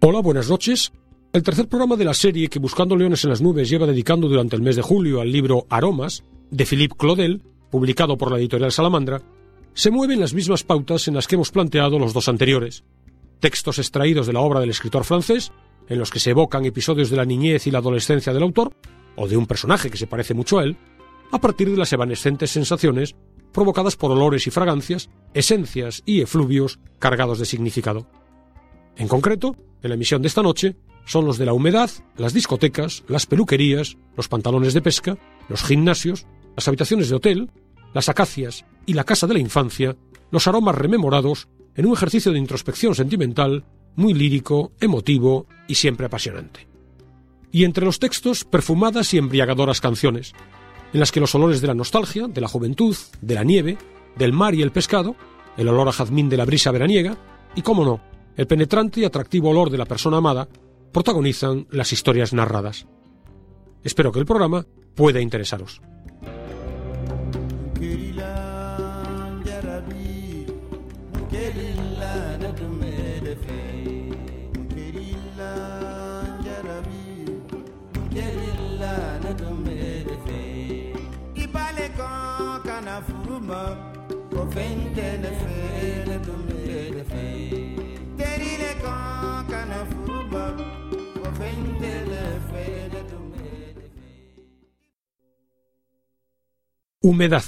Hola, buenas noches. El tercer programa de la serie que Buscando Leones en las Nubes lleva dedicando durante el mes de julio al libro Aromas, de Philippe Claudel, publicado por la editorial Salamandra, se mueve en las mismas pautas en las que hemos planteado los dos anteriores. Textos extraídos de la obra del escritor francés, en los que se evocan episodios de la niñez y la adolescencia del autor, o de un personaje que se parece mucho a él, a partir de las evanescentes sensaciones provocadas por olores y fragancias, esencias y efluvios cargados de significado. En concreto, en la emisión de esta noche, son los de la humedad, las discotecas, las peluquerías, los pantalones de pesca, los gimnasios, las habitaciones de hotel, las acacias y la casa de la infancia, los aromas rememorados en un ejercicio de introspección sentimental muy lírico, emotivo y siempre apasionante. Y entre los textos, perfumadas y embriagadoras canciones, en las que los olores de la nostalgia, de la juventud, de la nieve, del mar y el pescado, el olor a jazmín de la brisa veraniega y, cómo no, el penetrante y atractivo olor de la persona amada, protagonizan las historias narradas. Espero que el programa pueda interesaros. Humedad.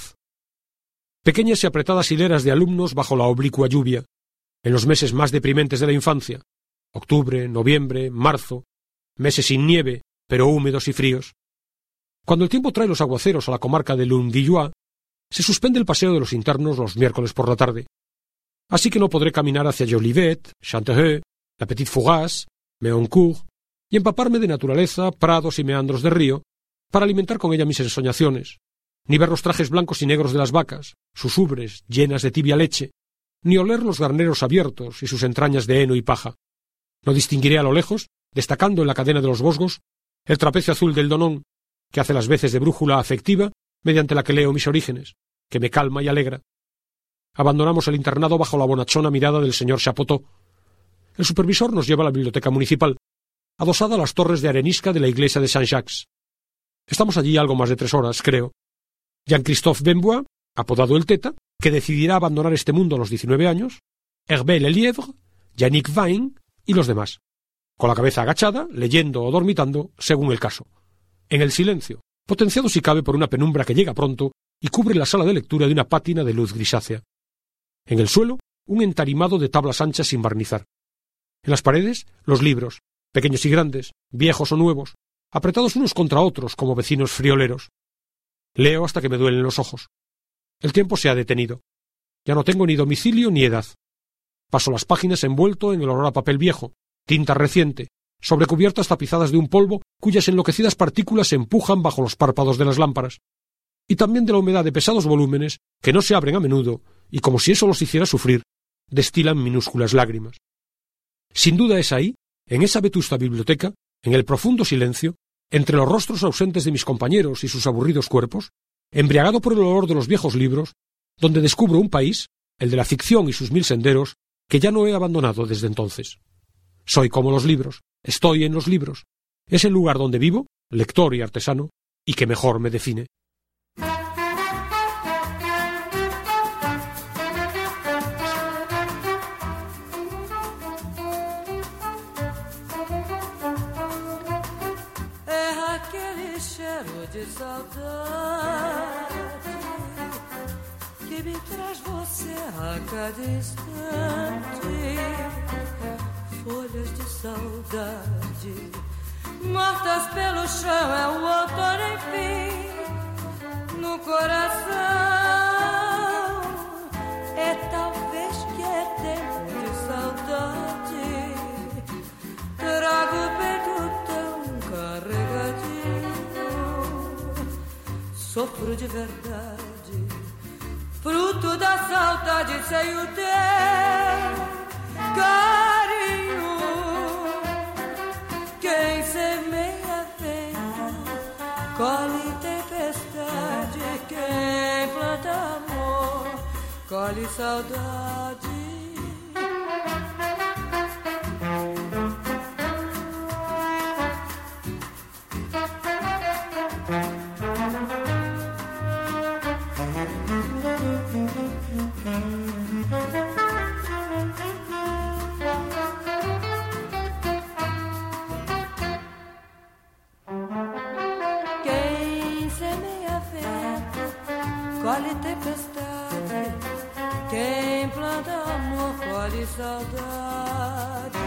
Pequeñas y apretadas hileras de alumnos bajo la oblicua lluvia, en los meses más deprimentes de la infancia, octubre, noviembre, marzo, meses sin nieve, pero húmedos y fríos. Cuando el tiempo trae los aguaceros a la comarca de l'Indillois, se suspende el paseo de los internos los miércoles por la tarde. Así que no podré caminar hacia Jolivet, Chantereau, la Petite Fougasse, Méoncourt, y empaparme de naturaleza, prados y meandros de río, para alimentar con ella mis ensoñaciones, ni ver los trajes blancos y negros de las vacas, sus ubres llenas de tibia leche, ni oler los garneros abiertos y sus entrañas de heno y paja. No distinguiré a lo lejos, destacando en la cadena de los Vosgos, el trapecio azul del Donón, que hace las veces de brújula afectiva mediante la que leo mis orígenes, que me calma y alegra. Abandonamos el internado bajo la bonachona mirada del señor Chapoteau. El supervisor nos lleva a la biblioteca municipal, adosada a las torres de arenisca de la iglesia de Saint-Jacques. Estamos allí algo más de 3 horas, creo. Jean-Christophe Benbois, apodado el Teta, que decidirá abandonar este mundo a los 19 años, Hervé Lelièvre, Yannick Vain y los demás, con la cabeza agachada, leyendo o dormitando, según el caso. En el silencio, potenciado si cabe por una penumbra que llega pronto y cubre la sala de lectura de una pátina de luz grisácea. En el suelo, un entarimado de tablas anchas sin barnizar. En las paredes, los libros, pequeños y grandes, viejos o nuevos, apretados unos contra otros como vecinos frioleros. Leo hasta que me duelen los ojos. El tiempo se ha detenido. Ya no tengo ni domicilio ni edad. Paso las páginas envuelto en el olor a papel viejo, tinta reciente, sobre cubiertas tapizadas de un polvo cuyas enloquecidas partículas se empujan bajo los párpados de las lámparas, y también de la humedad de pesados volúmenes que no se abren a menudo y, como si eso los hiciera sufrir, destilan minúsculas lágrimas. Sin duda es ahí, en esa vetusta biblioteca, en el profundo silencio, entre los rostros ausentes de mis compañeros y sus aburridos cuerpos, embriagado por el olor de los viejos libros, donde descubro un país, el de la ficción y sus 1000 senderos, que ya no he abandonado desde entonces. Soy como los libros, estoy en los libros. Es el lugar donde vivo, lector y artesano, y que mejor me define. De saudade que me traz você a cada instante, folhas de saudade mortas pelo chão, é o outono enfim no coração. É talvez que é tempo de saudade, trago o peito tão carregadinho. Sofro de verdade, fruto da saudade sem o teu carinho. Quem semeia vento, colhe tempestade. Quem planta amor, colhe saudade. vale tempestade. Quem planta amor colhe saudade.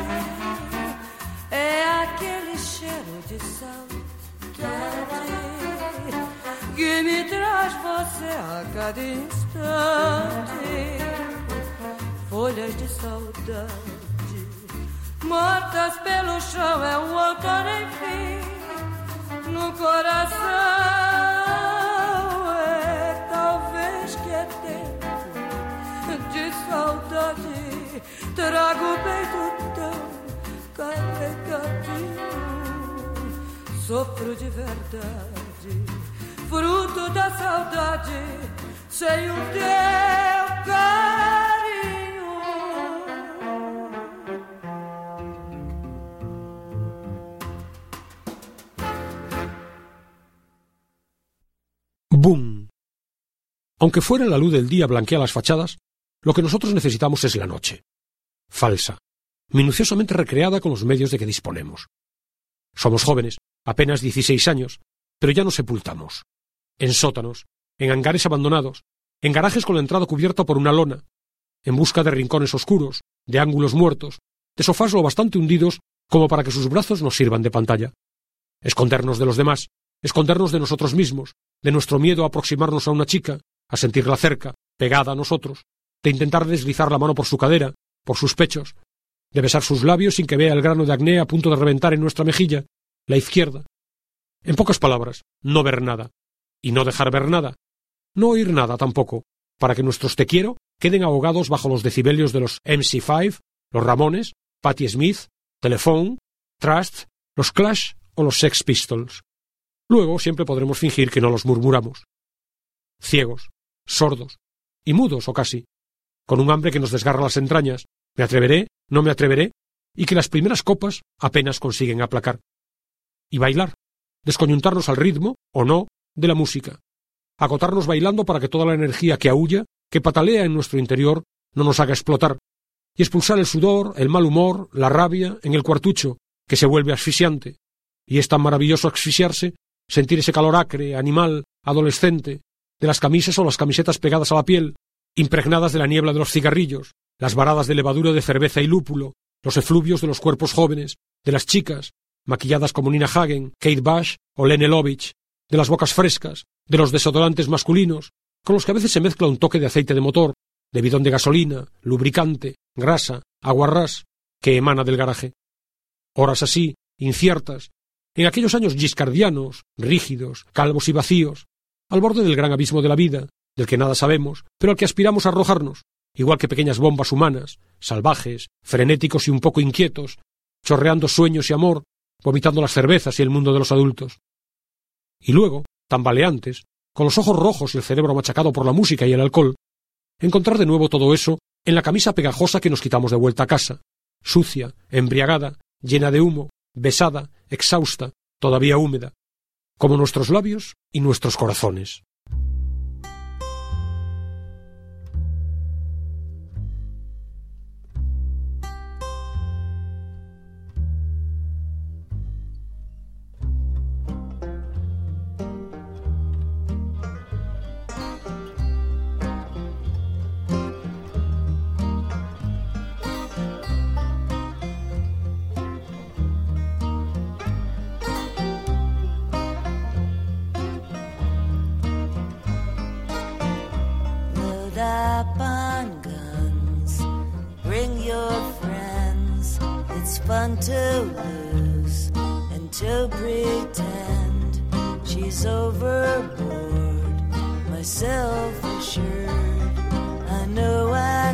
É aquele cheiro de saudade que me traz você a cada instante. Folhas de saudade mortas pelo chão, é um outono enfim no coração. É talvez que é tempo de saudade. Trago o peito tão carregadinho. Sofro de verdade, fruto da saudade, sem o teu carinho. ¡Bum! Aunque fuera la luz del día blanquea las fachadas, lo que nosotros necesitamos es la noche. Falsa, minuciosamente recreada con los medios de que disponemos. Somos jóvenes, apenas 16 años, pero ya nos sepultamos. En sótanos, en hangares abandonados, en garajes con la entrada cubierta por una lona, en busca de rincones oscuros, de ángulos muertos, de sofás lo bastante hundidos como para que sus brazos nos sirvan de pantalla. Escondernos de los demás, escondernos de nosotros mismos, de nuestro miedo a aproximarnos a una chica, a sentirla cerca, pegada a nosotros, de intentar deslizar la mano por su cadera, por sus pechos, de besar sus labios sin que vea el grano de acné a punto de reventar en nuestra mejilla, la izquierda. En pocas palabras, no ver nada, y no dejar ver nada, no oír nada tampoco, para que nuestros te quiero queden ahogados bajo los decibelios de los MC5, los Ramones, Patti Smith, Telephone, Trust, los Clash o los Sex Pistols. Luego siempre podremos fingir que no los murmuramos. Ciegos, sordos, y mudos o casi, con un hambre que nos desgarra las entrañas, me atreveré, no me atreveré, y que las primeras copas apenas consiguen aplacar. Y bailar, descoyuntarnos al ritmo, o no, de la música, agotarnos bailando para que toda la energía que aúlla, que patalea en nuestro interior, no nos haga explotar, y expulsar el sudor, el mal humor, la rabia, en el cuartucho, que se vuelve asfixiante, y es tan maravilloso asfixiarse, sentir ese calor acre, animal, adolescente, de las camisas o las camisetas pegadas a la piel, impregnadas de la niebla de los cigarrillos, las varadas de levadura de cerveza y lúpulo, los efluvios de los cuerpos jóvenes, de las chicas, maquilladas como Nina Hagen, Kate Bush o Lene Lovitch, de las bocas frescas, de los desodorantes masculinos, con los que a veces se mezcla un toque de aceite de motor, de bidón de gasolina, lubricante, grasa, aguarrás, que emana del garaje. Horas así, inciertas, en aquellos años giscardianos, rígidos, calvos y vacíos, al borde del gran abismo de la vida, del que nada sabemos, pero al que aspiramos a arrojarnos, igual que pequeñas bombas humanas, salvajes, frenéticos y un poco inquietos, chorreando sueños y amor, vomitando las cervezas y el mundo de los adultos. Y luego, tambaleantes, con los ojos rojos y el cerebro machacado por la música y el alcohol, encontrar de nuevo todo eso en la camisa pegajosa que nos quitamos de vuelta a casa, sucia, embriagada, llena de humo, besada, exhausta, todavía húmeda, como nuestros labios y nuestros corazones. Up on guns, bring your friends. It's fun to lose and to pretend she's overboard, myself assured. I know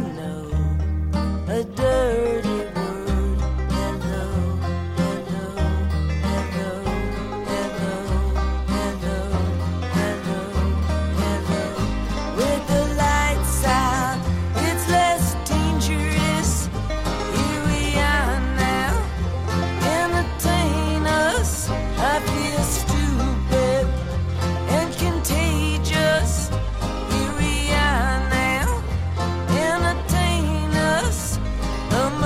a dirty word. Hello, hello, hello, hello, hello, hello, hello. With the lights out, it's less dangerous. Here we are now, entertain us. I feel stupid and contagious. Here we are now, entertain us.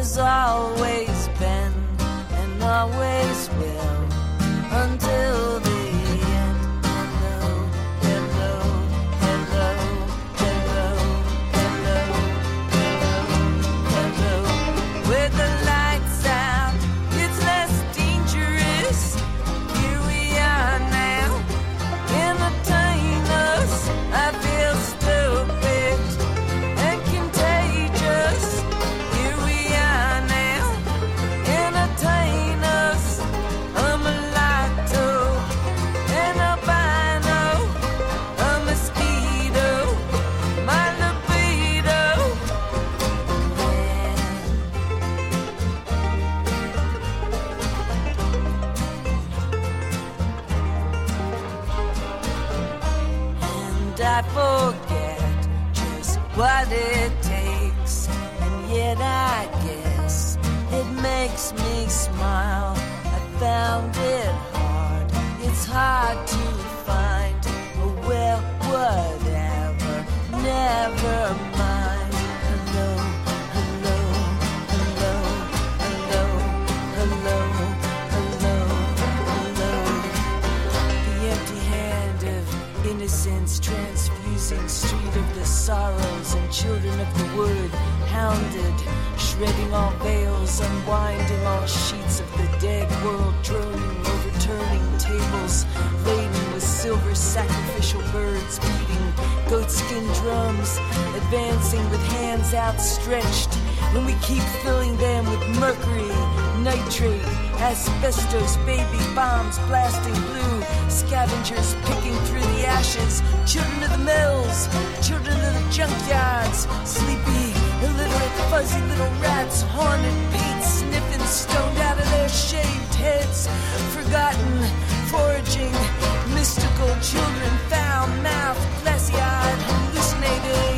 has always been and always will until the end. Hello, hello, hello, hello, hello, hello, hello. With the lights out, it's less dangerous. Here we are now, entertain us. I feel stupid and contagious. Here we are now, entertain us. A mulatto, an albino, a mosquito, my libido. And I forget just what it takes, and yet I guess it makes me smile. I found it hard, it's hard to find. Oh, well, whatever, never mind. Hello, hello, hello, hello, hello, hello, hello. The empty hand of innocence transfusing street of the sorrows and children of the wood, hounded, shredding all veils, unwinding all sheets of the dead world, droning, overturning tables laden with silver sacrificial birds, beating goatskin drums, advancing with hands outstretched, and we keep filling them with mercury, nitrate, asbestos, baby bombs blasting blue, scavengers picking through the ashes, children of the mills, children of the junkyards, sleepy, illiterate, fuzzy little rats, haunted, paint sniffing, stoned out of their shaved heads, forgotten, foraging, mystical children, foul-mouthed, glassy-eyed, hallucinating.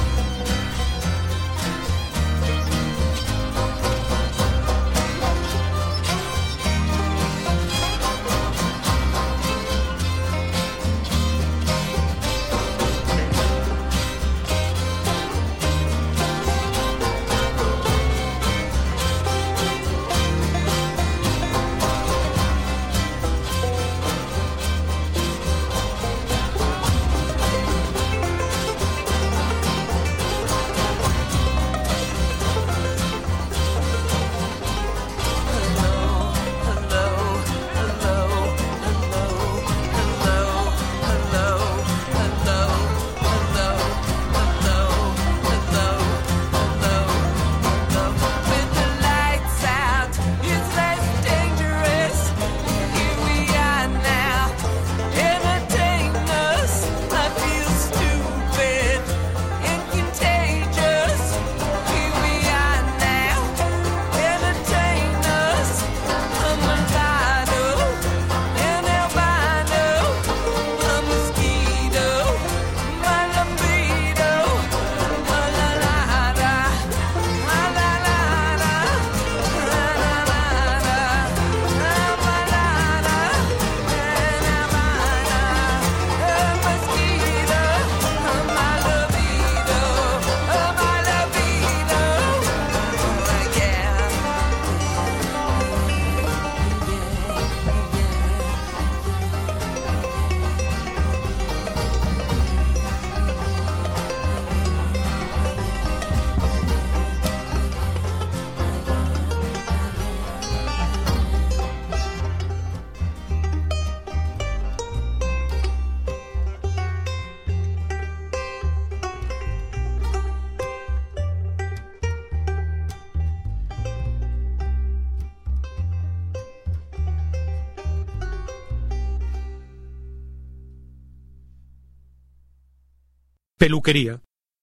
Peluquería.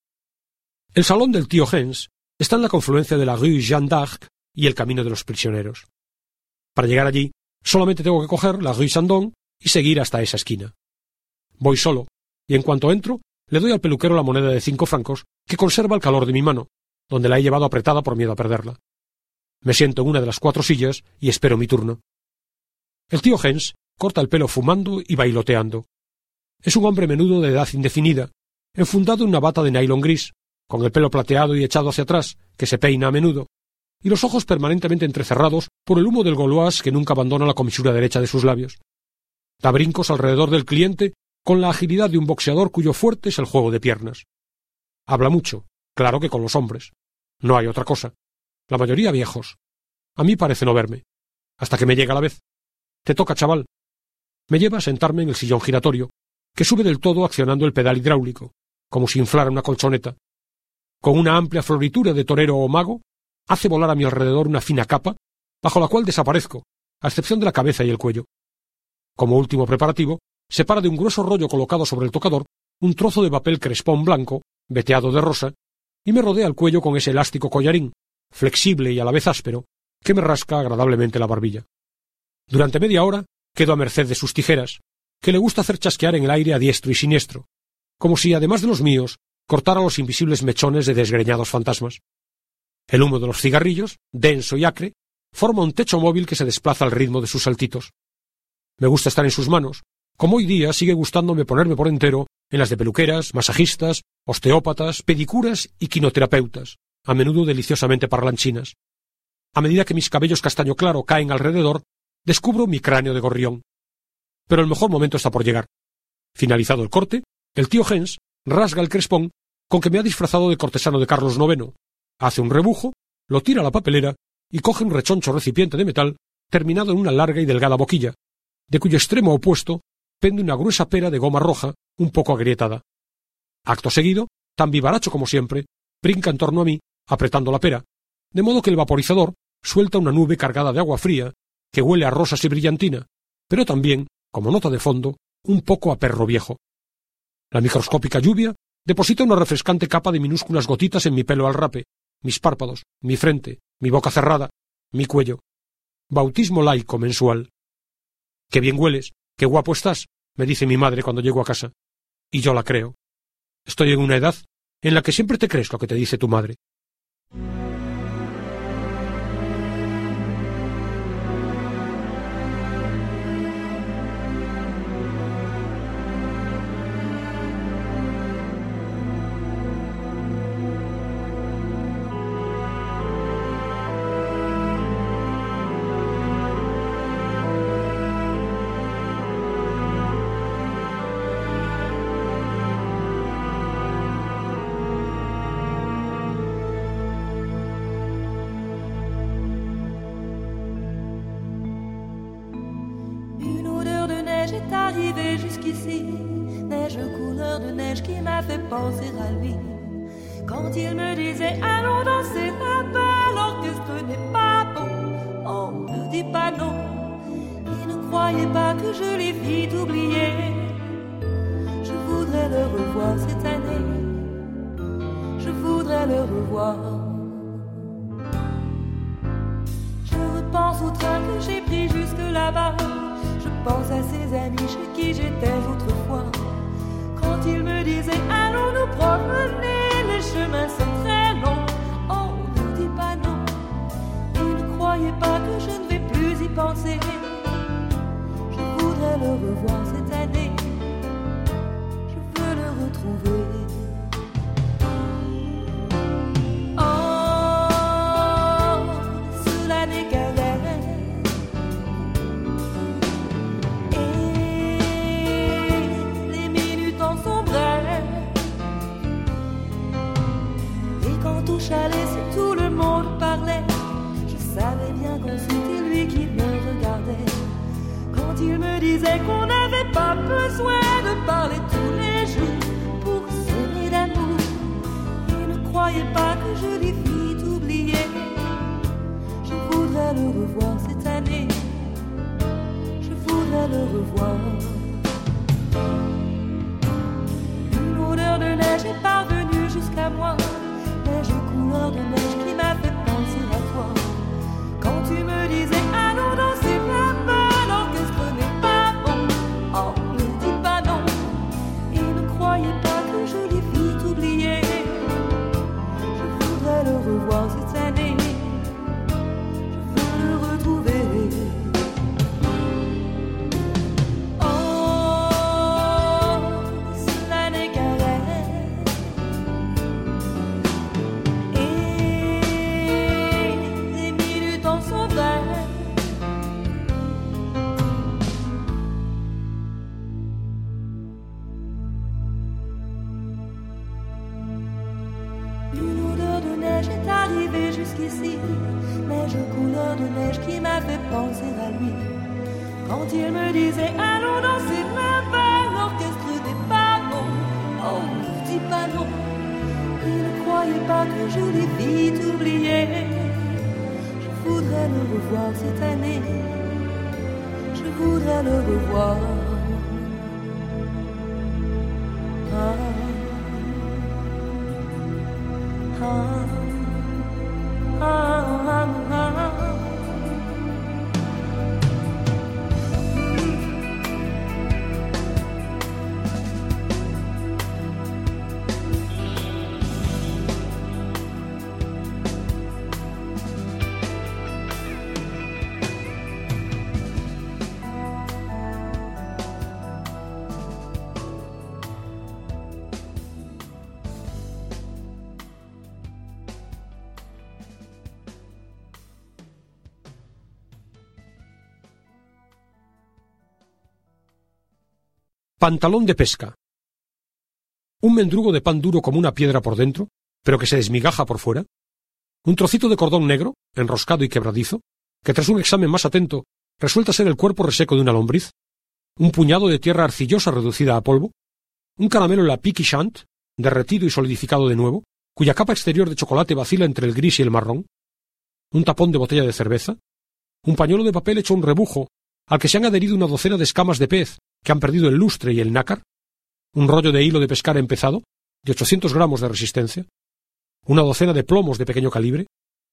El salón del tío Hens está en la confluencia de la rue Jeanne d'Arc y el camino de los prisioneros. Para llegar allí, solamente tengo que coger la rue Chandon y seguir hasta esa esquina. Voy solo, y en cuanto entro, le doy al peluquero la moneda de 5 francos que conserva el calor de mi mano, donde la he llevado apretada por miedo a perderla. Me siento en una de las 4 sillas y espero mi turno. El tío Hens corta el pelo fumando y bailoteando. Es un hombre menudo de edad indefinida, enfundado en una bata de nylon gris, con el pelo plateado y echado hacia atrás, que se peina a menudo, y los ojos permanentemente entrecerrados por el humo del Gaulois que nunca abandona la comisura derecha de sus labios. Da brincos alrededor del cliente con la agilidad de un boxeador cuyo fuerte es el juego de piernas. Habla mucho, claro que con los hombres. No hay otra cosa. La mayoría viejos. A mí parece no verme. Hasta que me llega la vez. Te toca, chaval. Me lleva a sentarme en el sillón giratorio, que sube del todo accionando el pedal hidráulico, como si inflara una colchoneta. Con una amplia floritura de torero o mago, hace volar a mi alrededor una fina capa, bajo la cual desaparezco, a excepción de la cabeza y el cuello. Como último preparativo, separa de un grueso rollo colocado sobre el tocador un trozo de papel crespón blanco, veteado de rosa, y me rodea el cuello con ese elástico collarín, flexible y a la vez áspero, que me rasca agradablemente la barbilla. Durante media hora quedo a merced de sus tijeras, que le gusta hacer chasquear en el aire a diestro y siniestro, como si, además de los míos, cortara los invisibles mechones de desgreñados fantasmas. El humo de los cigarrillos, denso y acre, forma un techo móvil que se desplaza al ritmo de sus saltitos. Me gusta estar en sus manos, como hoy día sigue gustándome ponerme por entero en las de peluqueras, masajistas, osteópatas, pedicuras y quinoterapeutas, a menudo deliciosamente parlanchinas. A medida que mis cabellos castaño claro caen alrededor, descubro mi cráneo de gorrión. Pero el mejor momento está por llegar. Finalizado el corte, el tío Jens rasga el crespón con que me ha disfrazado de cortesano de Carlos IX, hace un rebujo, lo tira a la papelera y coge un rechoncho recipiente de metal terminado en una larga y delgada boquilla, de cuyo extremo opuesto pende una gruesa pera de goma roja un poco agrietada. Acto seguido, tan vivaracho como siempre, brinca en torno a mí, apretando la pera, de modo que el vaporizador suelta una nube cargada de agua fría que huele a rosas y brillantina, pero también, como nota de fondo, un poco a perro viejo. La microscópica lluvia deposita una refrescante capa de minúsculas gotitas en mi pelo al rape, mis párpados, mi frente, mi boca cerrada, mi cuello. Bautismo laico mensual. «Qué bien hueles, qué guapo estás», me dice mi madre cuando llego a casa. Y yo la creo. Estoy en una edad en la que siempre te crees lo que te dice tu madre. Arrivé jusqu'ici, neige couleur de neige qui m'a fait penser à lui. Quand il me disait allons danser là-bas, l'orchestre n'est pas bon, on ne dit pas non. Il ne croyait pas que je l'ai vite oublié. Je voudrais le revoir cette année, je voudrais le revoir. Je repense au train que j'ai pris jusque là-bas. Je pense à ces amis chez qui j'étais autrefois. Quand ils me disaient allons nous promener, les chemins sont très longs, on ne dit pas non. Ils ne croyaient pas que je ne vais plus y penser. Je voudrais le revoir cette année, je veux le retrouver. Chalet, si tout le monde parlait, je savais bien que c'était lui qui me regardait. Quand il me disait qu'on n'avait pas besoin de parler tous les jours pour s'aimer d'amour, il ne croyait pas que je l'ai vite oublié. Je voudrais le revoir cette année, je voudrais le revoir. Une odeur de neige est parvenue jusqu'à moi, neige couleur de neige qui m'a fait penser à toi. Quand tu me disais allons danser là-bas, l'orchestre n'est pas bon, on ne dit pas non. Il ne croyait pas que je l'ai vite oublié. Je voudrais le revoir cette année, je veux le retrouver. Et couleur de neige qui m'a fait penser à lui. Quand il me disait allons danser là-bas, l'orchestre des parents. Oh, ne dis pas non. Il ne croyait pas que je l'ai vite oublié. Je voudrais le revoir cette année. Je voudrais le revoir. Pantalón de pesca. Un mendrugo de pan duro como una piedra por dentro, pero que se desmigaja por fuera. Un trocito de cordón negro, enroscado y quebradizo, que tras un examen más atento resulta ser el cuerpo reseco de una lombriz. Un puñado de tierra arcillosa reducida a polvo. Un caramelo en la pique chant, derretido y solidificado de nuevo, cuya capa exterior de chocolate vacila entre el gris y el marrón. Un tapón de botella de cerveza. Un pañuelo de papel hecho un rebujo, al que se han adherido una docena de escamas de pez que han perdido el lustre y el nácar, un rollo de hilo de pescar empezado, de 800 gramos de resistencia, una docena de plomos de pequeño calibre,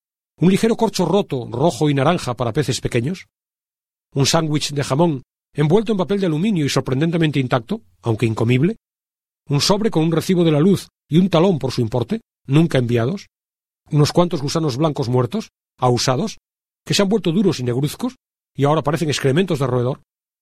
un ligero corcho roto, rojo y naranja para peces pequeños, un sándwich de jamón envuelto en papel de aluminio y sorprendentemente intacto, aunque incomible, un sobre con un recibo de la luz y un talón por su importe, nunca enviados, unos cuantos gusanos blancos muertos, ahusados, que se han vuelto duros y negruzcos y ahora parecen excrementos de roedor,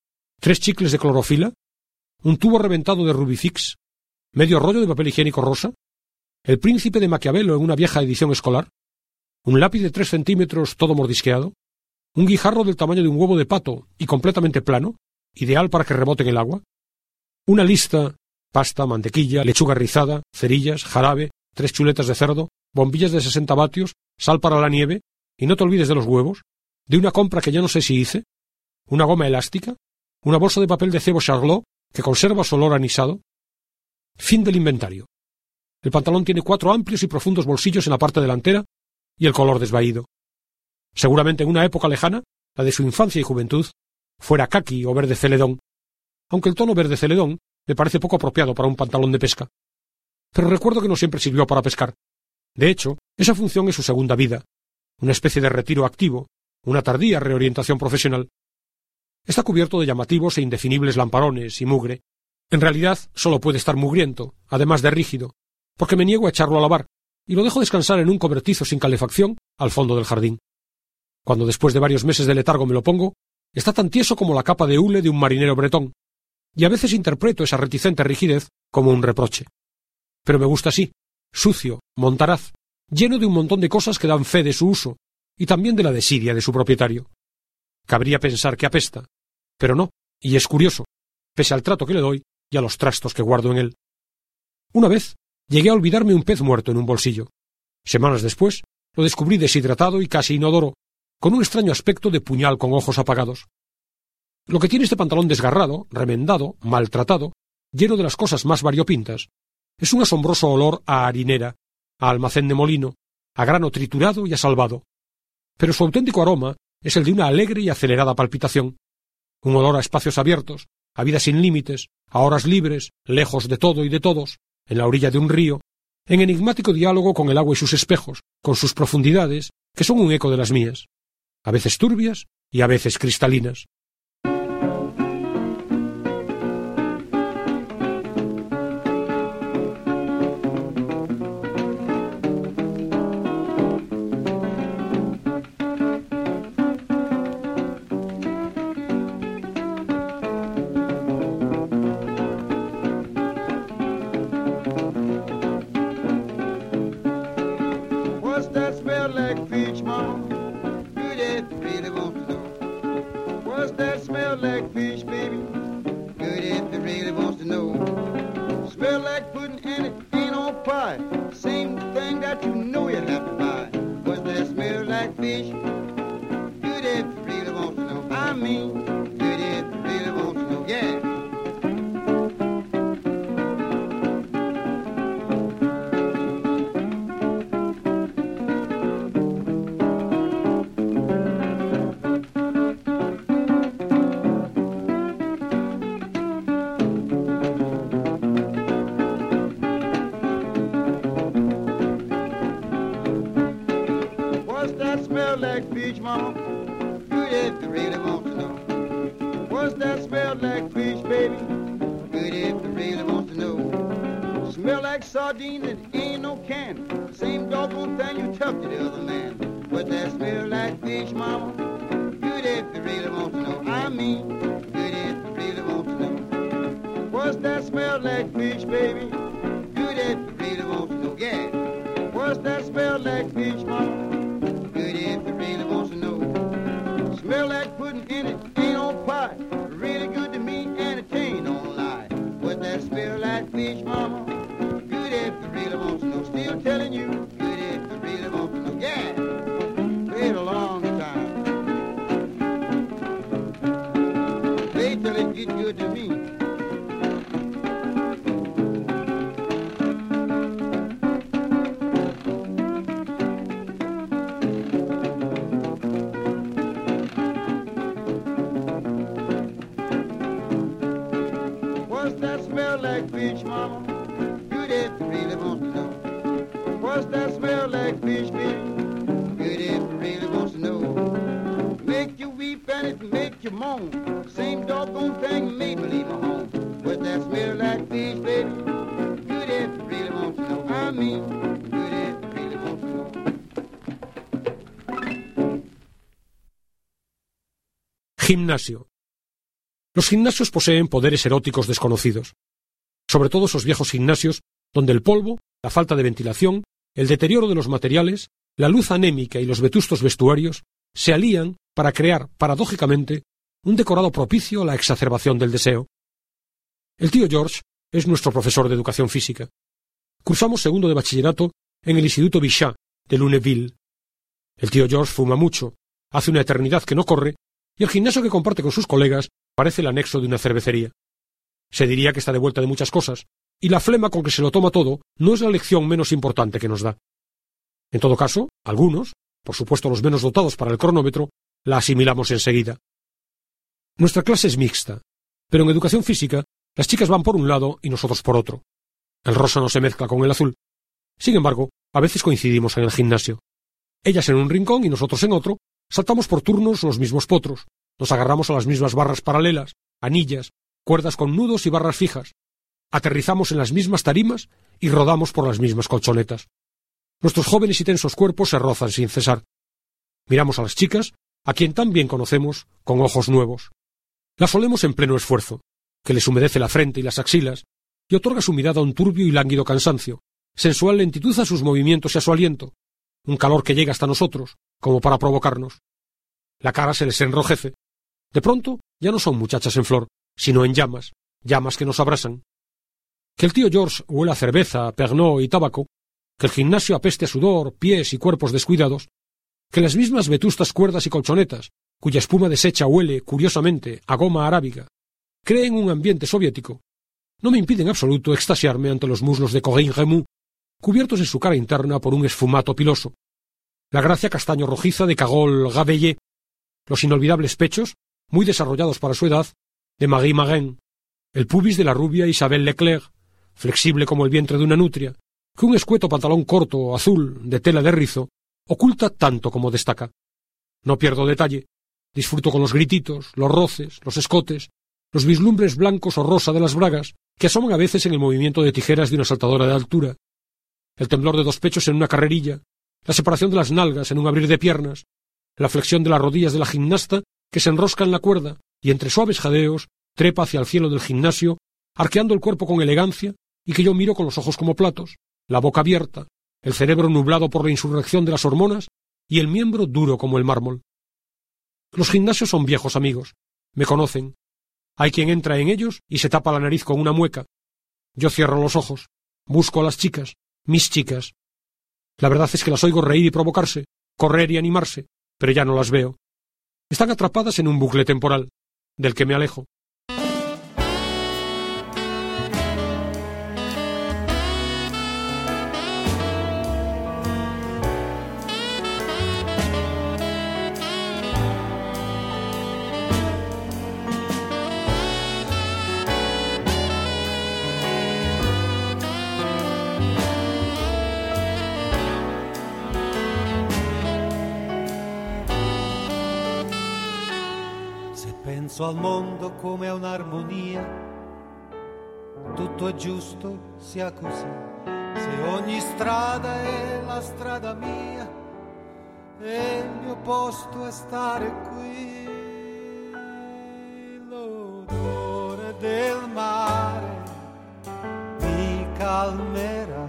3 chicles de clorofila, un tubo reventado de Rubifix, medio rollo de papel higiénico rosa, El Príncipe de Maquiavelo en una vieja edición escolar, un lápiz de 3 centímetros todo mordisqueado, un guijarro del tamaño de un huevo de pato y completamente plano, ideal para que rebote en el agua, una lista, pasta, mantequilla, lechuga rizada, cerillas, jarabe, 3 chuletas de cerdo, bombillas de 60 vatios, sal para la nieve, y no te olvides de los huevos, de una compra que ya no sé si hice, una goma elástica, una bolsa de papel de cebo Charlot que conserva su olor anisado. Fin del inventario. El pantalón tiene 4 amplios y profundos bolsillos en la parte delantera y el color desvaído. Seguramente en una época lejana, la de su infancia y juventud, fuera caqui o verde celedón, aunque el tono verde celedón me parece poco apropiado para un pantalón de pesca. Pero recuerdo que no siempre sirvió para pescar. De hecho, esa función es su segunda vida, una especie de retiro activo, una tardía reorientación profesional. Está cubierto de llamativos e indefinibles lamparones y mugre. En realidad, solo puede estar mugriento, además de rígido, porque me niego a echarlo a lavar, y lo dejo descansar en un cobertizo sin calefacción al fondo del jardín. Cuando después de varios meses de letargo me lo pongo, está tan tieso como la capa de hule de un marinero bretón, y a veces interpreto esa reticente rigidez como un reproche. Pero me gusta así, sucio, montaraz, lleno de un montón de cosas que dan fe de su uso, y también de la desidia de su propietario. Cabría pensar que apesta, pero no, y es curioso, pese al trato que le doy y a los trastos que guardo en él. Una vez llegué a olvidarme un pez muerto en un bolsillo. Semanas después lo descubrí deshidratado y casi inodoro, con un extraño aspecto de puñal con ojos apagados. Lo que tiene este pantalón desgarrado, remendado, maltratado, lleno de las cosas más variopintas, es un asombroso olor a harinera, a almacén de molino, a grano triturado y a salvado. Pero su auténtico aroma es el de una alegre y acelerada palpitación, un olor a espacios abiertos, a vida sin límites, a horas libres, lejos de todo y de todos, en la orilla de un río, en enigmático diálogo con el agua y sus espejos, con sus profundidades, que son un eco de las mías, a veces turbias y a veces cristalinas. mean, good if you really want to know, yeah. Smell like fish, mama? Good if you really want to know. What's that smell like fish, baby? Good if you really want to know. Smell like sardine that ain't no can. Same doggone thing you took to the other man. What's that smell like fish, mama? Good if you really want to know. I mean, good if you really want to know. What's that smell like fish, baby? Good if you really want to know. Yeah. What's that smell like fish, mama? Good if you really want to know. Smell like pudding in it, ain't on pie. Really good to me and it ain't on lie. What's that smell like fish, mama? Good if you really want to know. Still telling you, good if you really want to know. Yeah, wait a long time. Wait till it gets good to me. Like fish, mama? Good if you really want to know. What's that smell like fish, baby? Good if you really want to know. Make you weep and it make you moan. Same doggone thing made me leave my home. What's that smell like fish, baby? Good if you really want to know. I mean, good if you really want to know. Gimnasio. Los gimnasios poseen poderes eróticos desconocidos. Sobre todo esos viejos gimnasios donde el polvo, la falta de ventilación, el deterioro de los materiales, la luz anémica y los vetustos vestuarios se alían para crear, paradójicamente, un decorado propicio a la exacerbación del deseo. El tío George es nuestro profesor de educación física. Cursamos segundo de bachillerato en el Instituto Bichat de Lunéville. El tío George fuma mucho, hace una eternidad que no corre, y el gimnasio que comparte con sus colegas parece el anexo de una cervecería. Se diría que está de vuelta de muchas cosas, y la flema con que se lo toma todo no es la lección menos importante que nos da. En todo caso, algunos, por supuesto los menos dotados para el cronómetro, la asimilamos enseguida. Nuestra clase es mixta, pero en educación física las chicas van por un lado y nosotros por otro. El rosa no se mezcla con el azul. Sin embargo, a veces coincidimos en el gimnasio. Ellas en un rincón y nosotros en otro, saltamos por turnos los mismos potros, nos agarramos a las mismas barras paralelas, anillas, cuerdas con nudos y barras fijas, aterrizamos en las mismas tarimas y rodamos por las mismas colchonetas. Nuestros jóvenes y tensos cuerpos se rozan sin cesar. Miramos a las chicas, a quien tan bien conocemos, con ojos nuevos. Las olemos en pleno esfuerzo, que les humedece la frente y las axilas, y otorga su mirada un turbio y lánguido cansancio, sensual lentitud a sus movimientos y a su aliento, un calor que llega hasta nosotros, como para provocarnos. La cara se les enrojece. De pronto ya no son muchachas en flor, sino en llamas, llamas que nos abrasan. Que el tío George huela a cerveza, Pernod y tabaco, que el gimnasio apeste a sudor, pies y cuerpos descuidados, que las mismas vetustas cuerdas y colchonetas, cuya espuma deshecha huele, curiosamente, a goma arábiga, creen un ambiente soviético, no me impide en absoluto extasiarme ante los muslos de Corinne Raymond, cubiertos en su cara interna por un esfumato piloso, la gracia castaño rojiza de Carole Gabellet, los inolvidables pechos, muy desarrollados para su edad, de Marie Marin, el pubis de la rubia Isabelle Leclerc, flexible como el vientre de una nutria, que un escueto pantalón corto, azul, de tela de rizo, oculta tanto como destaca. No pierdo detalle, disfruto con los grititos, los roces, los escotes, los vislumbres blancos o rosa de las bragas, que asoman a veces en el movimiento de tijeras de una saltadora de altura, el temblor de dos pechos en una carrerilla, la separación de las nalgas en un abrir de piernas, la flexión de las rodillas de la gimnasta que se enrosca en la cuerda y entre suaves jadeos trepa hacia el cielo del gimnasio, arqueando el cuerpo con elegancia, y que yo miro con los ojos como platos, la boca abierta, el cerebro nublado por la insurrección de las hormonas y el miembro duro como el mármol. Los gimnasios son viejos amigos, me conocen. Hay quien entra en ellos y se tapa la nariz con una mueca. Yo cierro los ojos, busco a las chicas, mis chicas. La verdad es que las oigo reír y provocarse, correr y animarse, pero ya no las veo. Están atrapadas en un bucle temporal, del que me alejo. Penso al mondo come a un'armonia, tutto è giusto sia così, se ogni strada è la strada mia e il mio posto è stare qui. L'odore del mare mi calmerà,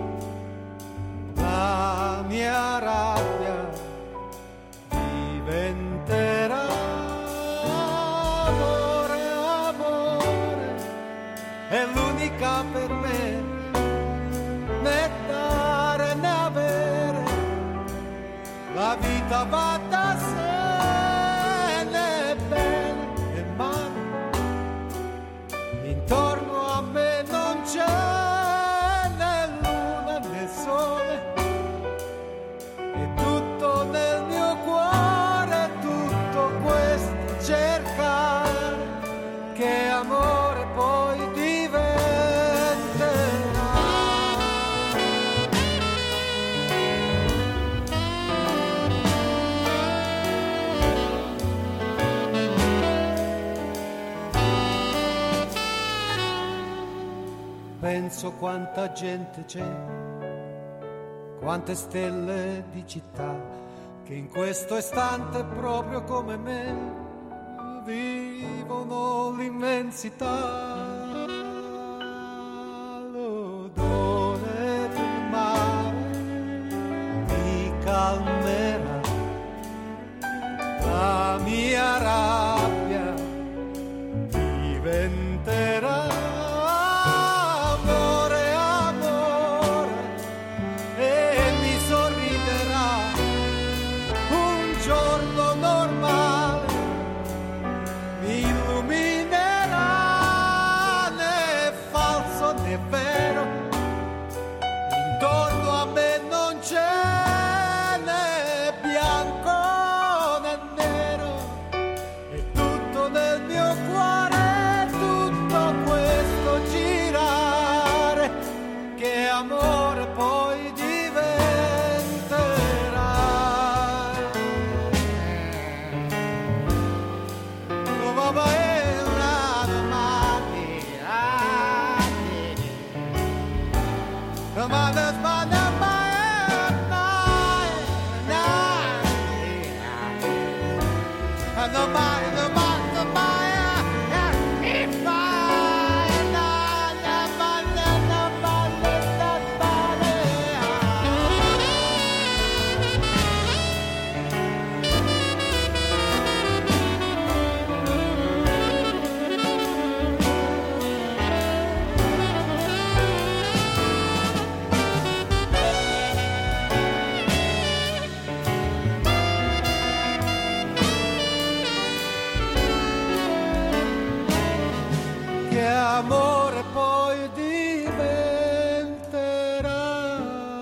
la mia rabbia diventerà è l'unica per me, né dare né avere, la vita va da sé, né bene né male, intorno a me non c'è né luna né sole, è tutto nel mio cuore, tutto questo cercare, che amore poi penso quanta gente c'è, quante stelle di città, che in questo istante proprio come me vivono l'immensità. L'odore del mare mi calmerà, la mia rabbia diventerà amore poi diventerà.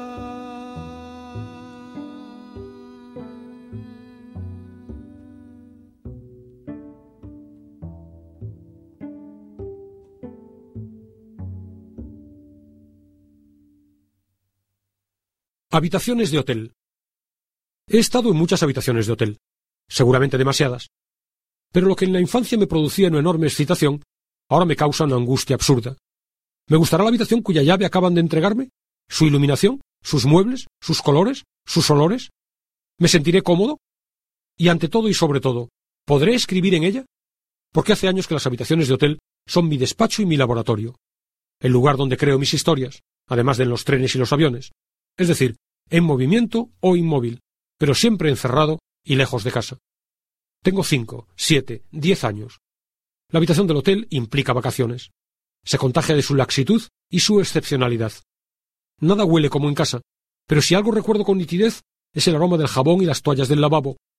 Habitaciones de hotel. He estado en muchas habitaciones de hotel, seguramente demasiadas, pero lo que en la infancia me producía una enorme excitación ahora me causa una angustia absurda. ¿Me gustará la habitación cuya llave acaban de entregarme? ¿Su iluminación? ¿Sus muebles? ¿Sus colores? ¿Sus olores? ¿Me sentiré cómodo? Y ante todo y sobre todo, ¿podré escribir en ella? Porque hace años que las habitaciones de hotel son mi despacho y mi laboratorio, el lugar donde creo mis historias, además de en los trenes y los aviones, es decir, en movimiento o inmóvil, pero siempre encerrado y lejos de casa. Tengo 5, 7, 10 años. La habitación del hotel implica vacaciones. Se contagia de su laxitud y su excepcionalidad. Nada huele como en casa, pero si algo recuerdo con nitidez es el aroma del jabón y las toallas del lavabo,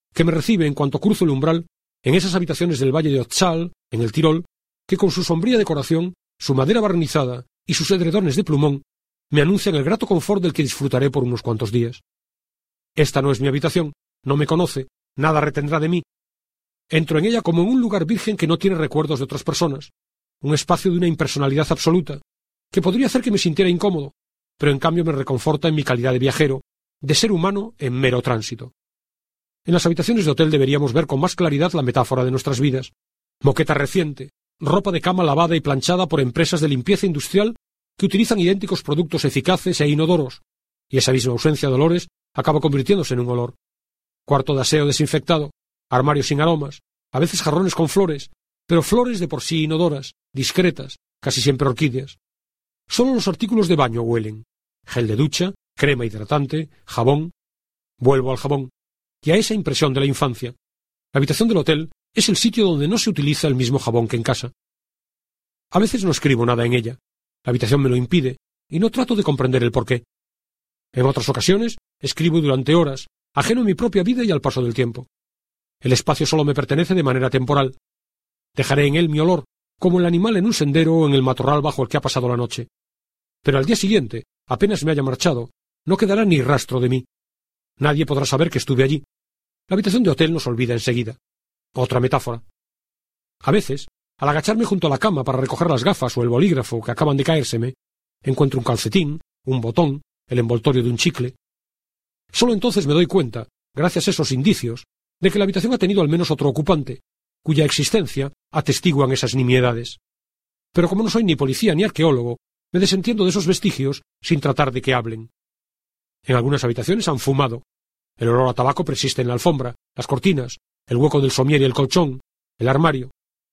que me recibe en cuanto cruzo el umbral en esas habitaciones del valle de Otzal, en el Tirol, que con su sombría decoración, su madera barnizada y sus edredones de plumón me anuncian el grato confort del que disfrutaré por unos cuantos días. Esta no es mi habitación, no me conoce, nada retendrá de mí. Entro en ella como en un lugar virgen que no tiene recuerdos de otras personas, un espacio de una impersonalidad absoluta, que podría hacer que me sintiera incómodo, pero en cambio me reconforta en mi calidad de viajero, de ser humano en mero tránsito. En las habitaciones de hotel deberíamos ver con más claridad la metáfora de nuestras vidas. Moqueta reciente, ropa de cama lavada y planchada por empresas de limpieza industrial que utilizan idénticos productos eficaces e inodoros, y esa misma ausencia de olores acaba convirtiéndose en un olor. Cuarto de aseo desinfectado, armarios sin aromas, a veces jarrones con flores, pero flores de por sí inodoras, discretas, casi siempre orquídeas. Solo los artículos de baño huelen. Gel de ducha, crema hidratante, jabón. Vuelvo al jabón, y a esa impresión de la infancia. La habitación del hotel es el sitio donde no se utiliza el mismo jabón que en casa. A veces no escribo nada en ella. La habitación me lo impide, y no trato de comprender el porqué. En otras ocasiones escribo durante horas, ajeno a mi propia vida y al paso del tiempo. El espacio solo me pertenece de manera temporal. Dejaré en él mi olor, como el animal en un sendero o en el matorral bajo el que ha pasado la noche. Pero al día siguiente, apenas me haya marchado, no quedará ni rastro de mí. Nadie podrá saber que estuve allí. La habitación de hotel nos olvida enseguida. Otra metáfora. A veces, al agacharme junto a la cama para recoger las gafas o el bolígrafo que acaban de caérseme, encuentro un calcetín, un botón, el envoltorio de un chicle. Solo entonces me doy cuenta, gracias a esos indicios, de que la habitación ha tenido al menos otro ocupante, cuya existencia atestiguan esas nimiedades. Pero como no soy ni policía ni arqueólogo, me desentiendo de esos vestigios sin tratar de que hablen. En algunas habitaciones han fumado. El olor a tabaco persiste en la alfombra, las cortinas, el hueco del somier y el colchón, el armario.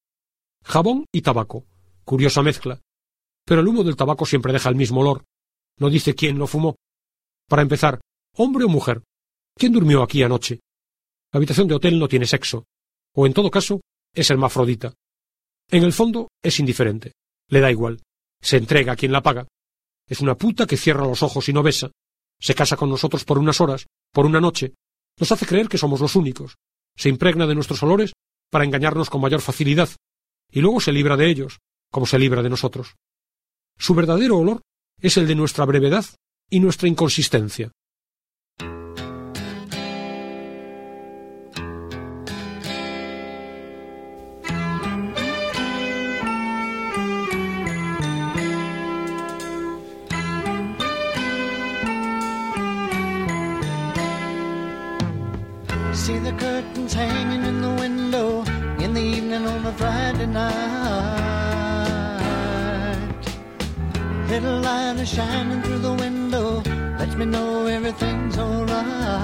Jabón y tabaco. Curiosa mezcla. Pero el humo del tabaco siempre deja el mismo olor. No dice quién lo fumó. Para empezar, ¿hombre o mujer? ¿Quién durmió aquí anoche? La habitación de hotel no tiene sexo. O en todo caso, es hermafrodita. En el fondo, es indiferente. Le da igual. Se entrega a quien la paga. Es una puta que cierra los ojos y no besa. Se casa con nosotros por unas horas, por una noche. Nos hace creer que somos los únicos. Se impregna de nuestros olores para engañarnos con mayor facilidad. Y luego se libra de ellos, como se libra de nosotros. Su verdadero olor es el de nuestra brevedad y nuestra inconsistencia. See the curtains hanging in the window in the evening on a Friday night. Little light is shining through the window, lets me know everything's alright.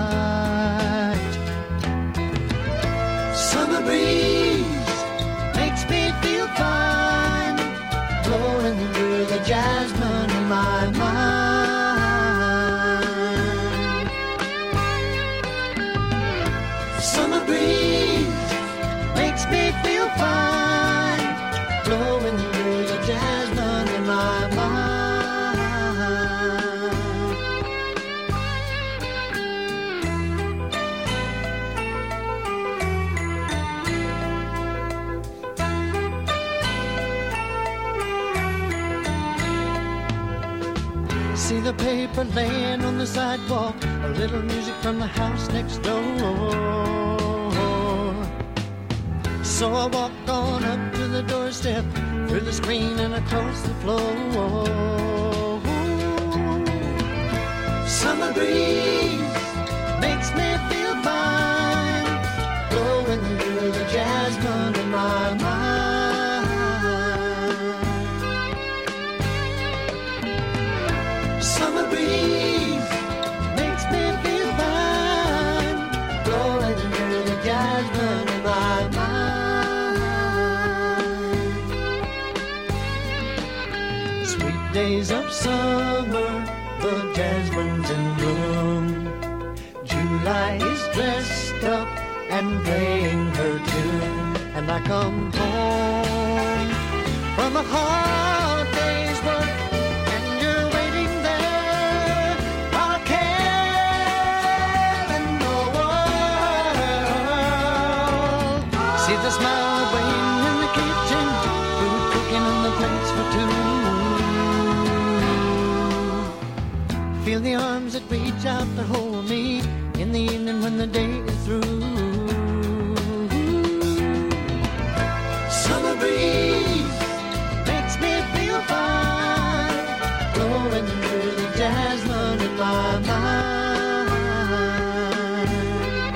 Summer breeze makes me feel fine, blowing through the jasmine in my mind. Summer breeze makes me feel fine, blowing through the jasmine in my mind. See the paper laying on the sidewalk, a little music from the house next door. So I walk on up to the doorstep, through the screen and across the floor. Summer breeze makes me feel fine, blowing through the jasmine in my mind. Summer breeze makes me feel fine, blowing through the jasmine in my mind. Days of summer, the jasmine's in bloom. July is dressed up and playing her tune. And I come home from a hard day's work, and you're waiting there while caring no See the smell of rain in the kitchen, food cooking on the plates for two. Feel the arms that reach out to hold me in the evening when the day is through. Summer breeze makes me feel fine, blowing through the jasmine in my mind.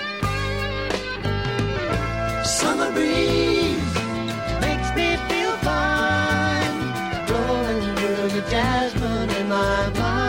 Summer breeze makes me feel fine, blowing through the jasmine in my mind.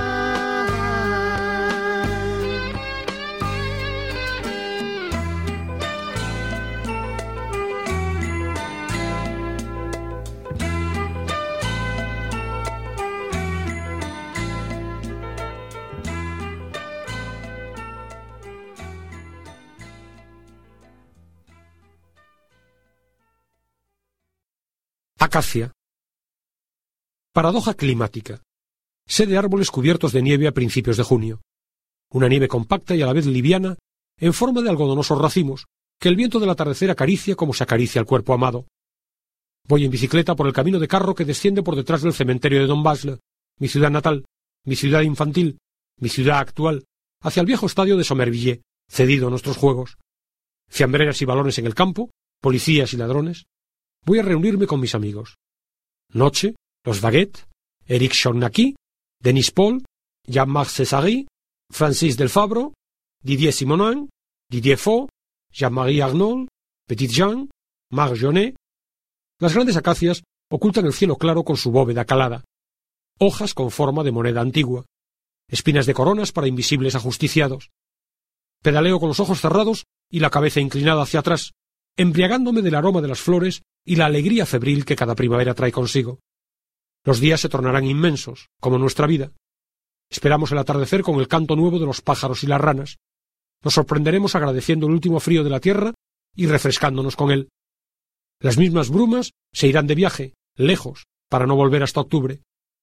Acacia. Paradoja climática. Sé de árboles cubiertos de nieve a principios de junio. Una nieve compacta y a la vez liviana, en forma de algodonosos racimos, que el viento del atardecer acaricia como se acaricia el cuerpo amado. Voy en bicicleta por el camino de carro que desciende por detrás del cementerio de Dombasle, mi ciudad natal, mi ciudad infantil, mi ciudad actual, hacia el viejo estadio de Somerville, cedido a nuestros juegos. Fiambreras y balones en el campo, policías y ladrones. Voy a reunirme con mis amigos. Noche, los Baguette, Éric Chornacky, Denis Paul, Jean-Marc Césari, Francis Delfabro, Didier Simonin, Didier Faux, Jean-Marie Arnault, Petit Jean, Marc Jonet. Las grandes acacias ocultan el cielo claro con su bóveda calada, hojas con forma de moneda antigua, espinas de coronas para invisibles ajusticiados. Pedaleo con los ojos cerrados y la cabeza inclinada hacia atrás, embriagándome del aroma de las flores y la alegría febril que cada primavera trae consigo. Los días se tornarán inmensos, como nuestra vida. Esperamos el atardecer con el canto nuevo de los pájaros y las ranas. Nos sorprenderemos agradeciendo el último frío de la tierra y refrescándonos con él. Las mismas brumas se irán de viaje, lejos, para no volver hasta octubre.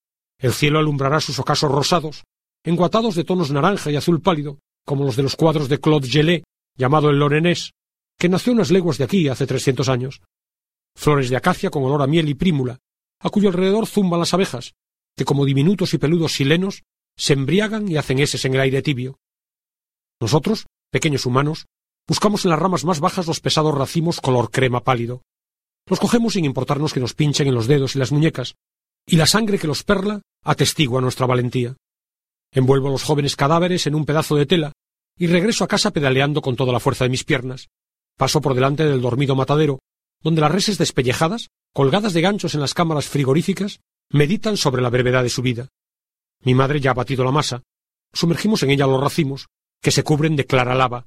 El cielo alumbrará sus ocasos rosados, enguatados de tonos naranja y azul pálido, como los de los cuadros de Claude Gelée, llamado el Lorenés, que nació unas leguas de aquí hace 300 años. Flores de acacia con olor a miel y prímula, a cuyo alrededor zumban las abejas, que como diminutos y peludos silenos se embriagan y hacen eses en el aire tibio. Nosotros, pequeños humanos, buscamos en las ramas más bajas los pesados racimos color crema pálido. Los cogemos sin importarnos que nos pinchen en los dedos y las muñecas, y la sangre que los perla atestigua nuestra valentía. Envuelvo los jóvenes cadáveres en un pedazo de tela y regreso a casa pedaleando con toda la fuerza de mis piernas. Paso por delante del dormido matadero, donde las reses despellejadas, colgadas de ganchos en las cámaras frigoríficas, meditan sobre la brevedad de su vida. Mi madre ya ha batido la masa. Sumergimos en ella los racimos, que se cubren de clara lava.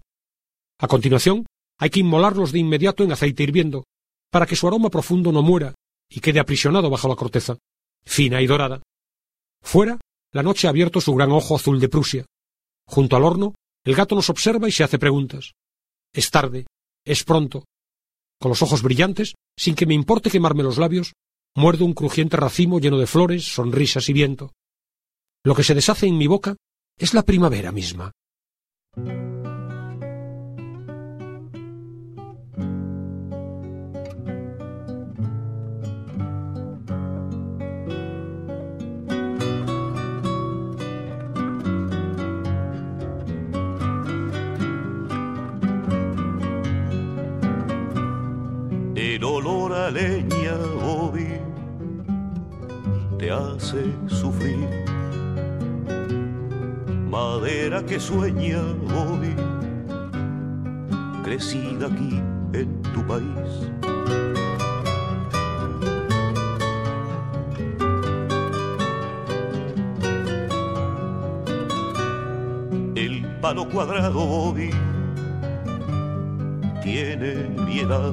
A continuación, hay que inmolarlos de inmediato en aceite hirviendo, para que su aroma profundo no muera y quede aprisionado bajo la corteza, fina y dorada. Fuera, la noche ha abierto su gran ojo azul de Prusia. Junto al horno, el gato nos observa y se hace preguntas. Es tarde, es pronto. Con los ojos brillantes, sin que me importe quemarme los labios, muerdo un crujiente racimo lleno de flores, sonrisas y viento. Lo que se deshace en mi boca es la primavera misma. El olor a leña, Bobby, te hace sufrir. Madera que sueña, Bobby, crecida aquí en tu país. El palo cuadrado, Bobby, tiene piedad.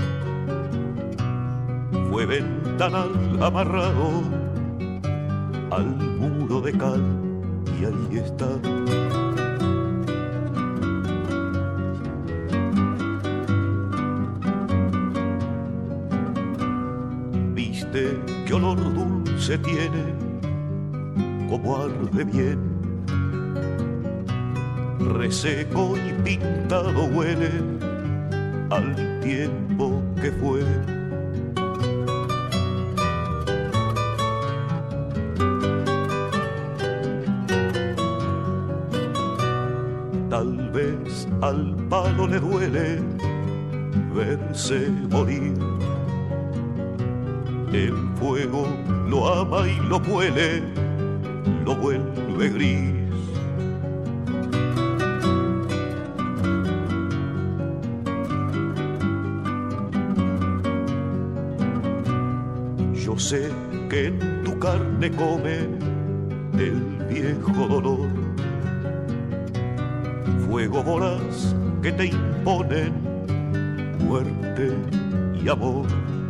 Fue ventanal amarrado al muro de cal y ahí está. Viste qué olor dulce tiene, como arde bien, reseco y pintado huele al tiempo que fue. Tal vez al palo le duele verse morir. El fuego lo ama y lo vuelve gris. Yo sé que en tu carne come el viejo dolor, fuego voraz que te imponen muerte y amor.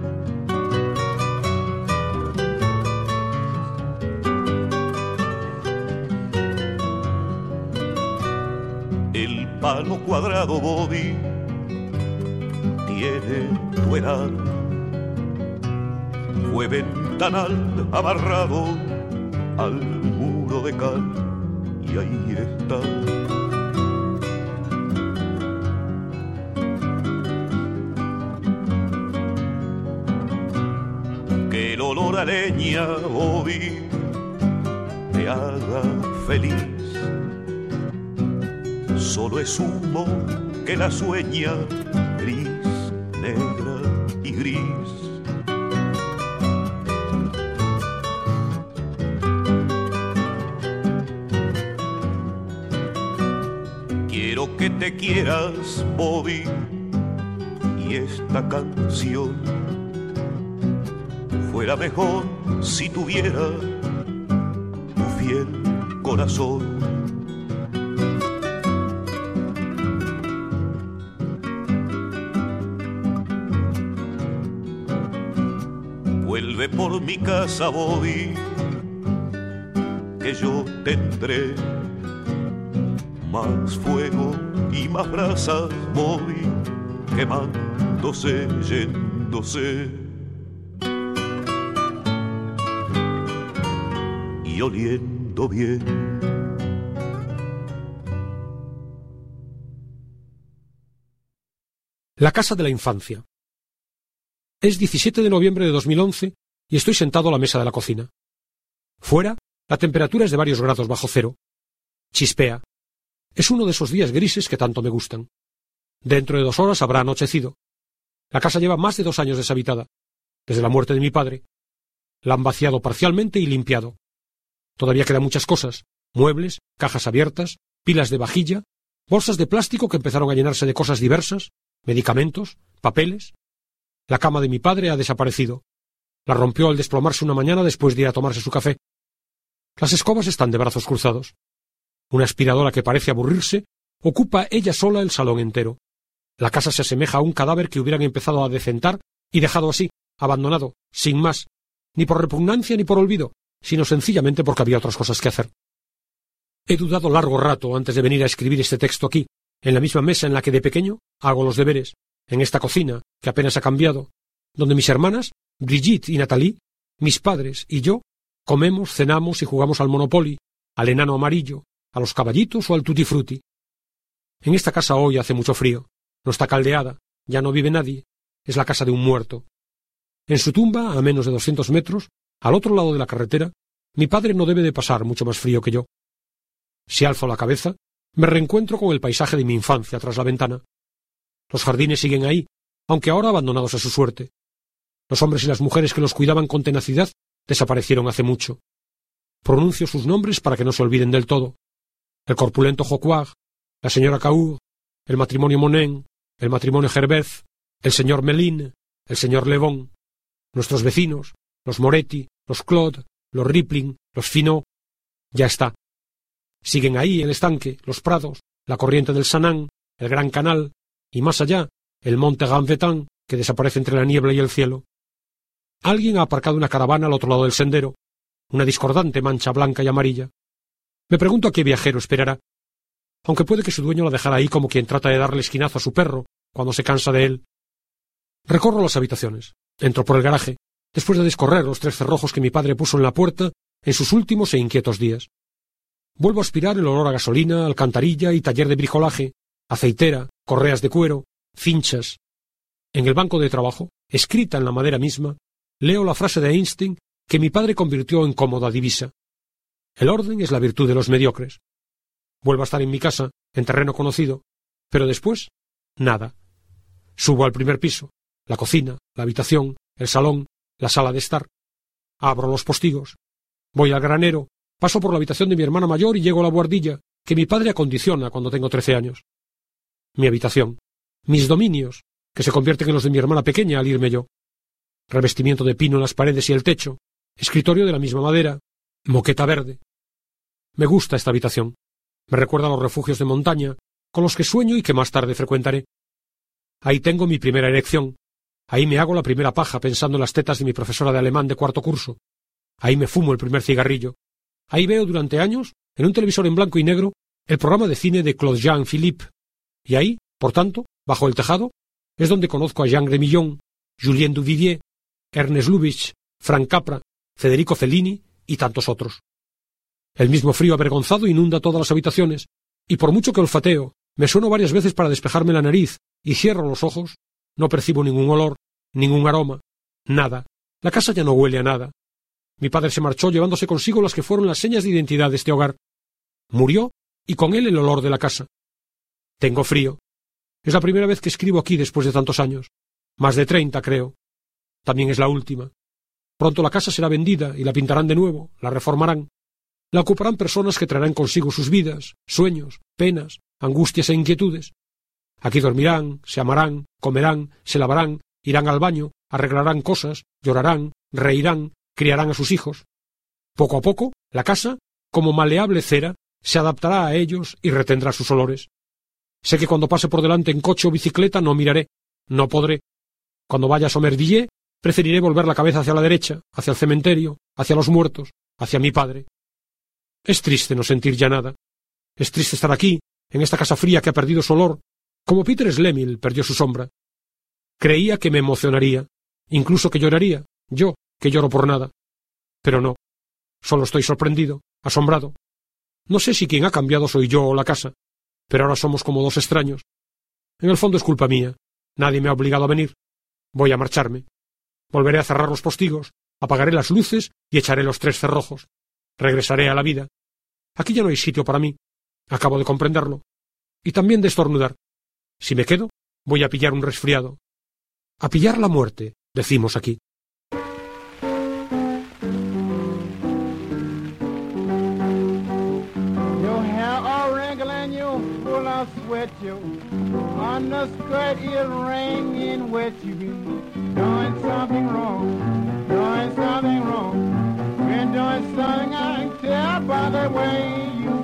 El palo cuadrado, Bobby, tiene tu edad. Fue ventanal amarrado al muro de cal y ahí está. Que el olor a leña, Bobby, te haga feliz. Solo es humo que la sueña, gris, negra y gris. Quiero que te quieras, Bobby, y esta canción fuera mejor si tuviera tu fiel corazón. Vuelve por mi casa, Bobby, que yo tendré más fuego y más brasas, Bobby, quemándose, yéndose y oliendo bien. La casa de la infancia. Es 17 de noviembre de 2011 y estoy sentado a la mesa de la cocina. Fuera, la temperatura es de varios grados bajo cero. Chispea. Es uno de esos días grises que tanto me gustan. Dentro de 2 horas habrá anochecido. La casa lleva más de 2 años deshabitada, desde la muerte de mi padre. La han vaciado parcialmente y limpiado. Todavía quedan muchas cosas: muebles, cajas abiertas, pilas de vajilla, bolsas de plástico que empezaron a llenarse de cosas diversas, medicamentos, papeles. La cama de mi padre ha desaparecido. La rompió al desplomarse una mañana después de ir a tomarse su café. Las escobas están de brazos cruzados. Una aspiradora que parece aburrirse ocupa ella sola el salón entero. La casa se asemeja a un cadáver que hubieran empezado a decentar y dejado así, abandonado, sin más, ni por repugnancia ni por olvido, sino sencillamente porque había otras cosas que hacer. He dudado largo rato antes de venir a escribir este texto aquí, en la misma mesa en la que de pequeño hago los deberes, en esta cocina, que apenas ha cambiado, donde mis hermanas, Brigitte y Nathalie, mis padres y yo, comemos, cenamos y jugamos al Monopoly, al enano amarillo, a los caballitos o al tutti frutti. En esta casa hoy hace mucho frío, no está caldeada, ya no vive nadie, es la casa de un muerto. En su tumba, a menos de 200 metros, al otro lado de la carretera, mi padre no debe de pasar mucho más frío que yo. Si alzo la cabeza, me reencuentro con el paisaje de mi infancia tras la ventana. Los jardines siguen ahí, aunque ahora abandonados a su suerte. Los hombres y las mujeres que los cuidaban con tenacidad desaparecieron hace mucho. Pronuncio sus nombres para que no se olviden del todo. El corpulento Jocuag, la señora Caur, el matrimonio Monin, el matrimonio Herbert, el señor Melin, el señor Lebon, nuestros vecinos, los Moretti, los Claude, los Rippling, los Finot. Ya está. Siguen ahí el estanque, los prados, la corriente del Sanán, el gran canal, y más allá, el monte Gamvetan, que desaparece entre la niebla y el cielo. Alguien ha aparcado una caravana al otro lado del sendero, una discordante mancha blanca y amarilla. Me pregunto a qué viajero esperará, aunque puede que su dueño la dejara ahí como quien trata de darle esquinazo a su perro cuando se cansa de él. Recorro las habitaciones, entro por el garaje, después de descorrer los 3 cerrojos que mi padre puso en la puerta en sus últimos e inquietos días. Vuelvo a aspirar el olor a gasolina, alcantarilla y taller de bricolaje, aceitera, correas de cuero, cinchas. En el banco de trabajo, escrita en la madera misma, leo la frase de Einstein que mi padre convirtió en cómoda divisa. El orden es la virtud de los mediocres. Vuelvo a estar en mi casa, en terreno conocido, pero después, nada. Subo al primer piso, la cocina, la habitación, el salón, la sala de estar. Abro los postigos. Voy al granero, paso por la habitación de mi hermana mayor y llego a la buhardilla, que mi padre acondiciona cuando tengo 13 años. Mi habitación, mis dominios, que se convierten en los de mi hermana pequeña al irme yo. Revestimiento de pino en las paredes y el techo, escritorio de la misma madera, moqueta verde. Me gusta esta habitación. Me recuerda a los refugios de montaña, con los que sueño y que más tarde frecuentaré. Ahí tengo mi primera erección. Ahí me hago la primera paja pensando en las tetas de mi profesora de alemán de cuarto curso. Ahí me fumo el primer cigarrillo. Ahí veo durante años, en un televisor en blanco y negro, el programa de cine de Claude Jean Philippe. Y ahí, por tanto, bajo el tejado, es donde conozco a Jean Grémillon, Julien Duvivier, Ernest Lubitsch, Frank Capra, Federico Fellini y tantos otros. El mismo frío avergonzado inunda todas las habitaciones, y por mucho que olfateo, me sueno varias veces para despejarme la nariz y cierro los ojos, no percibo ningún olor, ningún aroma, nada. La casa ya no huele a nada. Mi padre se marchó llevándose consigo las que fueron las señas de identidad de este hogar. Murió, y con él el olor de la casa. Tengo frío. Es la primera vez que escribo aquí después de tantos años. Más de 30, creo. También es la última. Pronto la casa será vendida y la pintarán de nuevo, la reformarán. La ocuparán personas que traerán consigo sus vidas, sueños, penas, angustias e inquietudes. Aquí dormirán, se amarán, comerán, se lavarán, irán al baño, arreglarán cosas, llorarán, reirán, criarán a sus hijos. Poco a poco, la casa, como maleable cera, se adaptará a ellos y retendrá sus olores. Sé que cuando pase por delante en coche o bicicleta no miraré, no podré. Cuando vaya a Somerville, preferiré volver la cabeza hacia la derecha, hacia el cementerio, hacia los muertos, hacia mi padre. Es triste no sentir ya nada. Es triste estar aquí, en esta casa fría que ha perdido su olor, como Peter Schlemihl perdió su sombra. Creía que me emocionaría, incluso que lloraría, yo, que lloro por nada. Pero no. Solo estoy sorprendido, asombrado. No sé si quien ha cambiado soy yo o la casa, pero ahora somos como dos extraños. En el fondo es culpa mía. Nadie me ha obligado a venir. Voy a marcharme. Volveré a cerrar los postigos, apagaré las luces y echaré los 3 cerrojos. Regresaré a la vida. Aquí ya no hay sitio para mí. Acabo de comprenderlo. Y también de estornudar. Si me quedo, voy a pillar un resfriado. A pillar la muerte, decimos aquí. Sweat you on the skirt is raining wet. You been doing something wrong, doing something wrong. Been doing something I can tell by the way you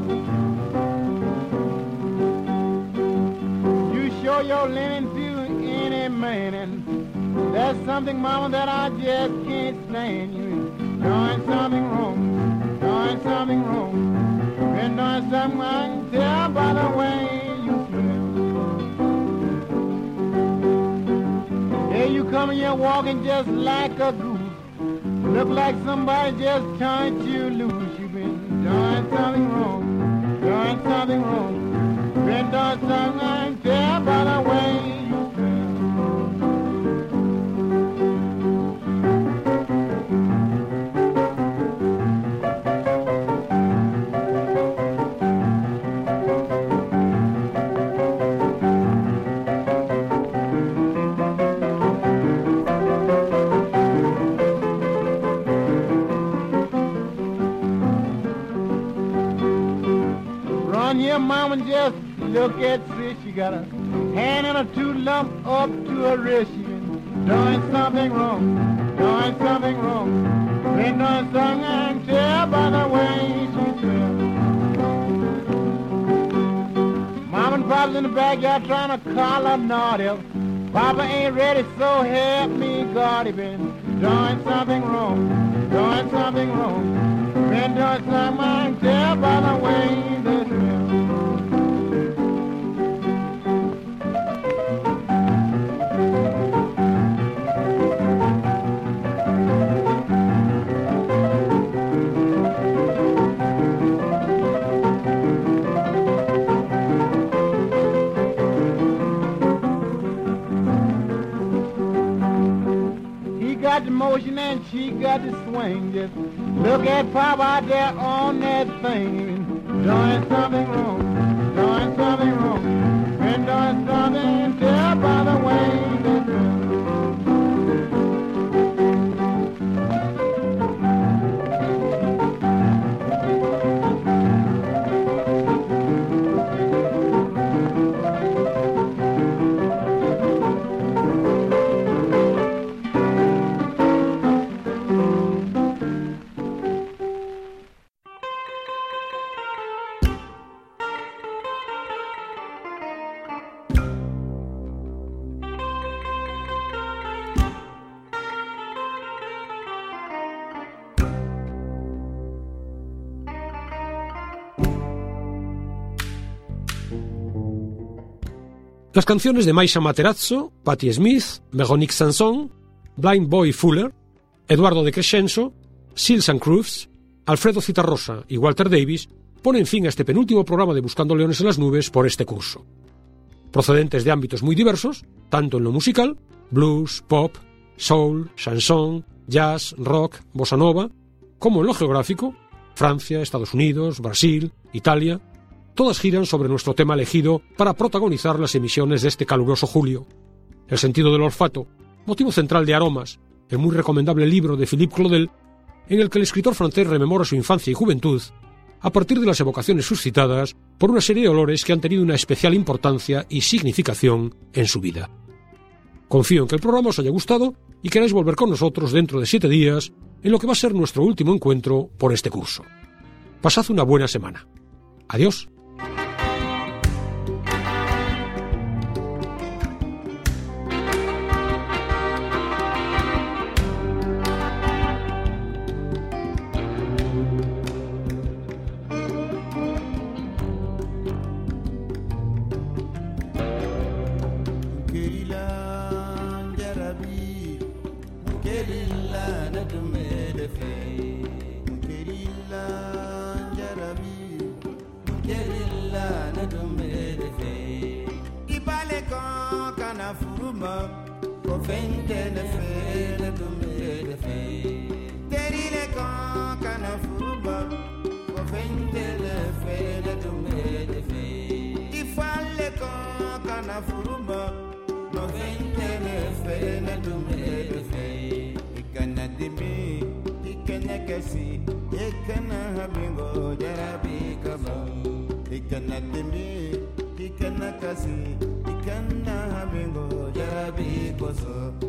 feel. You show your linen to any man, and that's something, mama, that I just can't stand. You been doing something wrong, doing something wrong. Been doing something I can tell by the way you feel. Yeah, you coming here walking just like a goose. Look like somebody just turned you loose. You've been doing something wrong, doing something wrong. Been doing something I can tell by the way you mama, just look at sis. She got a hand and a 2 lump up to her wrist. She been doing something wrong, doing something wrong. Been doing something I can tell by the way she feels. Mama and Papa's in the backyard trying to call her naughty. Papa ain't ready, so help me God. He been doing something wrong, doing something wrong. Been doing something I can tell by the way they feel. got the motion and she got the swing. Just look at Pop out there on that thing. Doing something wrong, doing something wrong. Been doing something, tell by the way they do. Las canciones de Maisha Materazzo, Patti Smith, Véronique Sanson, Blind Boy Fuller, Eduardo de Crescenzo, Seals and Crofts, Alfredo Citarrosa y Walter Davis ponen fin a este penúltimo programa de Buscando Leones en las Nubes por este curso. Procedentes de ámbitos muy diversos, tanto en lo musical, blues, pop, soul, chanson, jazz, rock, bossa nova, como en lo geográfico, Francia, Estados Unidos, Brasil, Italia. Todas giran sobre nuestro tema elegido para protagonizar las emisiones de este caluroso julio. El sentido del olfato, motivo central de Aromas, el muy recomendable libro de Philippe Claudel, en el que el escritor francés rememora su infancia y juventud, a partir de las evocaciones suscitadas por una serie de olores que han tenido una especial importancia y significación en su vida. Confío en que el programa os haya gustado y queráis volver con nosotros dentro de 7 días, en lo que va a ser nuestro último encuentro por este curso. Pasad una buena semana. Adiós. Ikana kasi, ikana habingo, jarabi koso.